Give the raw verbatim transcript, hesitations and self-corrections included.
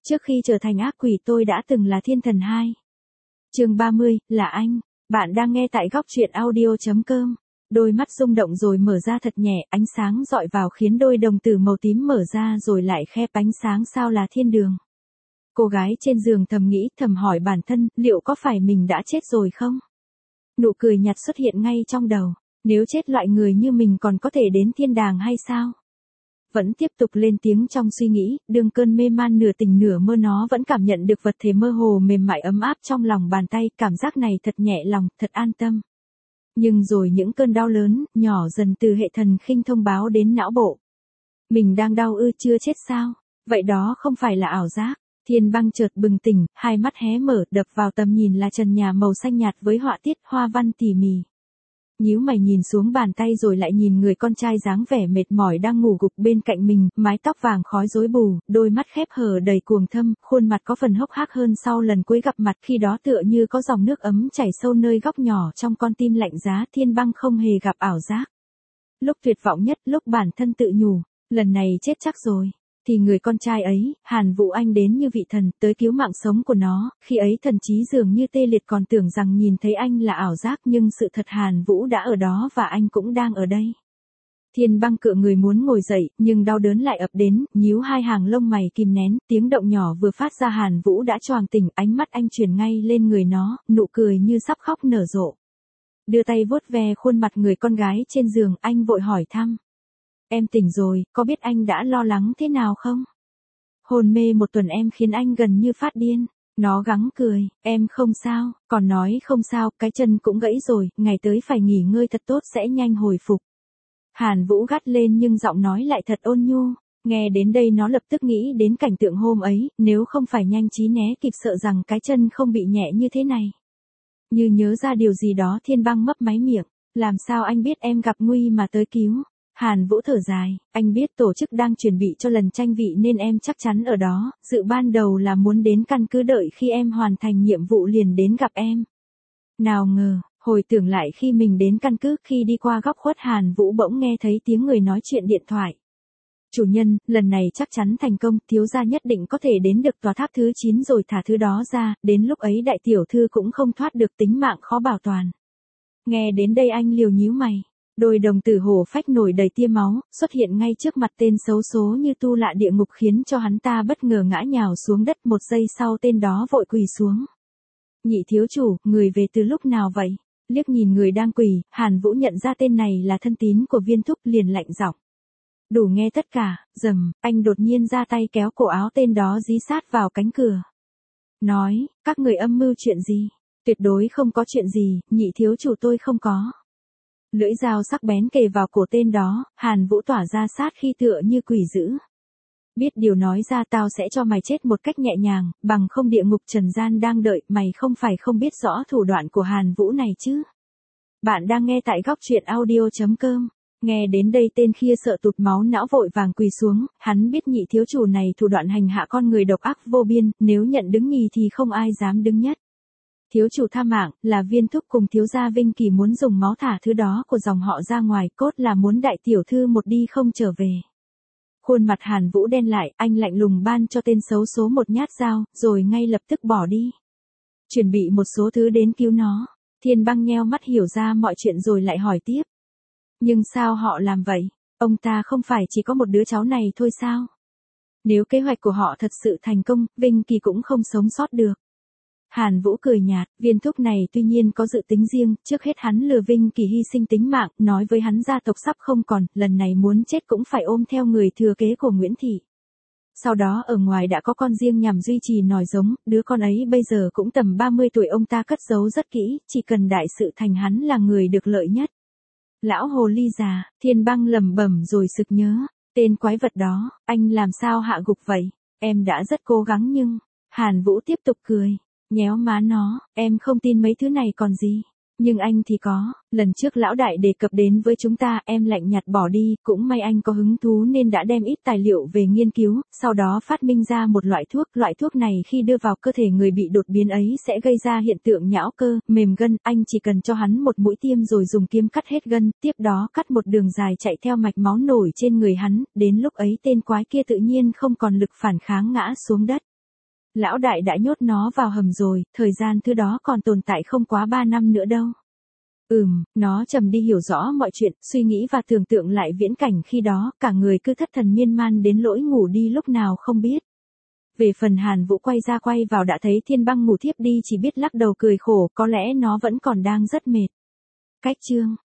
Trước khi trở thành ác quỷ tôi đã từng là thiên thần hai. Chương ba mươi, là anh. Bạn đang nghe tại góc truyện audio chấm com. Đôi mắt rung động rồi mở ra thật nhẹ, ánh sáng dọi vào khiến đôi đồng tử màu tím mở ra rồi lại khép, ánh sáng sao là thiên đường. Cô gái trên giường thầm nghĩ, thầm hỏi bản thân, liệu có phải mình đã chết rồi không? Nụ cười nhạt xuất hiện ngay trong đầu. Nếu chết loại người như mình còn có thể đến thiên đàng hay sao? Vẫn tiếp tục lên tiếng trong suy nghĩ, đương cơn mê man nửa tỉnh nửa mơ nó vẫn cảm nhận được vật thể mơ hồ mềm mại ấm áp trong lòng bàn tay, cảm giác này thật nhẹ lòng, thật an tâm. Nhưng rồi những cơn đau lớn, nhỏ dần từ hệ thần kinh thông báo đến não bộ. Mình đang đau ư, chưa chết sao? Vậy đó không phải là ảo giác. Thiên Băng chợt bừng tỉnh, hai mắt hé mở, đập vào tầm nhìn là trần nhà màu xanh nhạt với họa tiết hoa văn tỉ mỉ. Nhíu mày nhìn xuống bàn tay rồi lại nhìn người con trai dáng vẻ mệt mỏi đang ngủ gục bên cạnh mình, mái tóc vàng khói rối bù, đôi mắt khép hờ đầy cuồng thâm, khuôn mặt có phần hốc hác hơn sau lần cuối gặp mặt, khi đó tựa như có dòng nước ấm chảy sâu nơi góc nhỏ trong con tim lạnh giá. Thiên Băng không hề gặp ảo giác. Lúc tuyệt vọng nhất, lúc bản thân tự nhủ, lần này chết chắc rồi, thì người con trai ấy, Hàn Vũ Anh đến như vị thần, tới cứu mạng sống của nó. Khi ấy thần trí dường như tê liệt, còn tưởng rằng nhìn thấy anh là ảo giác, nhưng sự thật Hàn Vũ đã ở đó và anh cũng đang ở đây. Thiên Băng cựa người muốn ngồi dậy, nhưng đau đớn lại ập đến, nhíu hai hàng lông mày kìm nén, tiếng động nhỏ vừa phát ra Hàn Vũ đã choàng tỉnh, ánh mắt anh chuyển ngay lên người nó, nụ cười như sắp khóc nở rộ. Đưa tay vuốt ve khuôn mặt người con gái trên giường, anh vội hỏi thăm. Em tỉnh rồi, có biết anh đã lo lắng thế nào không? Hôn mê một tuần em khiến anh gần như phát điên. Nó gắng cười, em không sao, còn nói không sao, cái chân cũng gãy rồi, ngày tới phải nghỉ ngơi thật tốt sẽ nhanh hồi phục. Hàn Vũ gắt lên nhưng giọng nói lại thật ôn nhu. Nghe đến đây nó lập tức nghĩ đến cảnh tượng hôm ấy, nếu không phải nhanh trí né kịp sợ rằng cái chân không bị nhẹ như thế này. Như nhớ ra điều gì đó, Thiên Băng mấp máy miệng. Làm sao anh biết em gặp nguy mà tới cứu? Hàn Vũ thở dài, anh biết tổ chức đang chuẩn bị cho lần tranh vị nên em chắc chắn ở đó, dự ban đầu là muốn đến căn cứ đợi khi em hoàn thành nhiệm vụ liền đến gặp em. Nào ngờ, hồi tưởng lại khi mình đến căn cứ, khi đi qua góc khuất Hàn Vũ bỗng nghe thấy tiếng người nói chuyện điện thoại. Chủ nhân, lần này chắc chắn thành công, thiếu gia nhất định có thể đến được tòa tháp thứ chín rồi thả thứ đó ra, đến lúc ấy đại tiểu thư cũng không thoát được, tính mạng khó bảo toàn. Nghe đến đây anh liều nhíu mày. Đôi đồng tử hổ phách nổi đầy tia máu, xuất hiện ngay trước mặt tên xấu số như tu lạ địa ngục, khiến cho hắn ta bất ngờ ngã nhào xuống đất. Một giây sau tên đó vội quỳ xuống. Nhị thiếu chủ, người về từ lúc nào vậy? Liếc nhìn người đang quỳ, Hàn Vũ nhận ra tên này là thân tín của Viên Thúc, liền lạnh giọng. Đủ nghe tất cả, rầm, anh đột nhiên ra tay kéo cổ áo tên đó dí sát vào cánh cửa. Nói, các người âm mưu chuyện gì? Tuyệt đối không có chuyện gì, nhị thiếu chủ tôi không có. Lưỡi dao sắc bén kề vào cổ tên đó, Hàn Vũ tỏa ra sát khi tựa như quỷ dữ. Biết điều nói ra, tao sẽ cho mày chết một cách nhẹ nhàng, bằng không địa ngục trần gian đang đợi mày. Không phải không biết rõ thủ đoạn của Hàn Vũ này chứ. Bạn đang nghe tại góc truyện audio chấm com. Nghe đến đây tên kia sợ tụt máu não, vội vàng quỳ xuống, hắn biết nhị thiếu chủ này thủ đoạn hành hạ con người độc ác vô biên, nếu nhận đứng nhì thì không ai dám đứng nhất. Thiếu chủ tha mạng, là Viên Thúc cùng thiếu gia Vinh Kỳ muốn dùng máu thả thứ đó của dòng họ ra ngoài, cốt là muốn đại tiểu thư một đi không trở về. Khuôn mặt Hàn Vũ đen lại, anh lạnh lùng ban cho tên xấu số một nhát dao, rồi ngay lập tức bỏ đi. Chuẩn bị một số thứ đến cứu nó. Thiên Băng nheo mắt hiểu ra mọi chuyện rồi lại hỏi tiếp. Nhưng sao họ làm vậy? Ông ta không phải chỉ có một đứa cháu này thôi sao? Nếu kế hoạch của họ thật sự thành công, Vinh Kỳ cũng không sống sót được. Hàn Vũ cười nhạt, Viên Thúc này tuy nhiên có dự tính riêng, trước hết hắn lừa Vinh Kỳ hy sinh tính mạng, nói với hắn gia tộc sắp không còn, lần này muốn chết cũng phải ôm theo người thừa kế của Nguyễn Thị. Sau đó ở ngoài đã có con riêng nhằm duy trì nòi giống, đứa con ấy bây giờ cũng tầm ba mươi tuổi, ông ta cất giấu rất kỹ, chỉ cần đại sự thành hắn là người được lợi nhất. Lão hồ ly già, Thiên Băng lẩm bẩm rồi sực nhớ, tên quái vật đó, anh làm sao hạ gục vậy? Em đã rất cố gắng nhưng, Hàn Vũ tiếp tục cười. Nhéo má nó, em không tin mấy thứ này còn gì. Nhưng anh thì có, lần trước lão đại đề cập đến với chúng ta, em lạnh nhạt bỏ đi, cũng may anh có hứng thú nên đã đem ít tài liệu về nghiên cứu, sau đó phát minh ra một loại thuốc, loại thuốc này khi đưa vào cơ thể người bị đột biến ấy sẽ gây ra hiện tượng nhão cơ, mềm gân, anh chỉ cần cho hắn một mũi tiêm rồi dùng kiếm cắt hết gân, tiếp đó cắt một đường dài chạy theo mạch máu nổi trên người hắn, đến lúc ấy tên quái kia tự nhiên không còn lực phản kháng ngã xuống đất. Lão đại đã nhốt nó vào hầm rồi, thời gian thứ đó còn tồn tại không quá ba năm nữa đâu. Ừm, nó trầm đi hiểu rõ mọi chuyện, suy nghĩ và tưởng tượng lại viễn cảnh khi đó, cả người cứ thất thần miên man đến lỗi ngủ đi lúc nào không biết. Về phần Hàn Vũ quay ra quay vào đã thấy Thiên Băng ngủ thiếp đi chỉ biết lắc đầu cười khổ, có lẽ nó vẫn còn đang rất mệt. Cách chương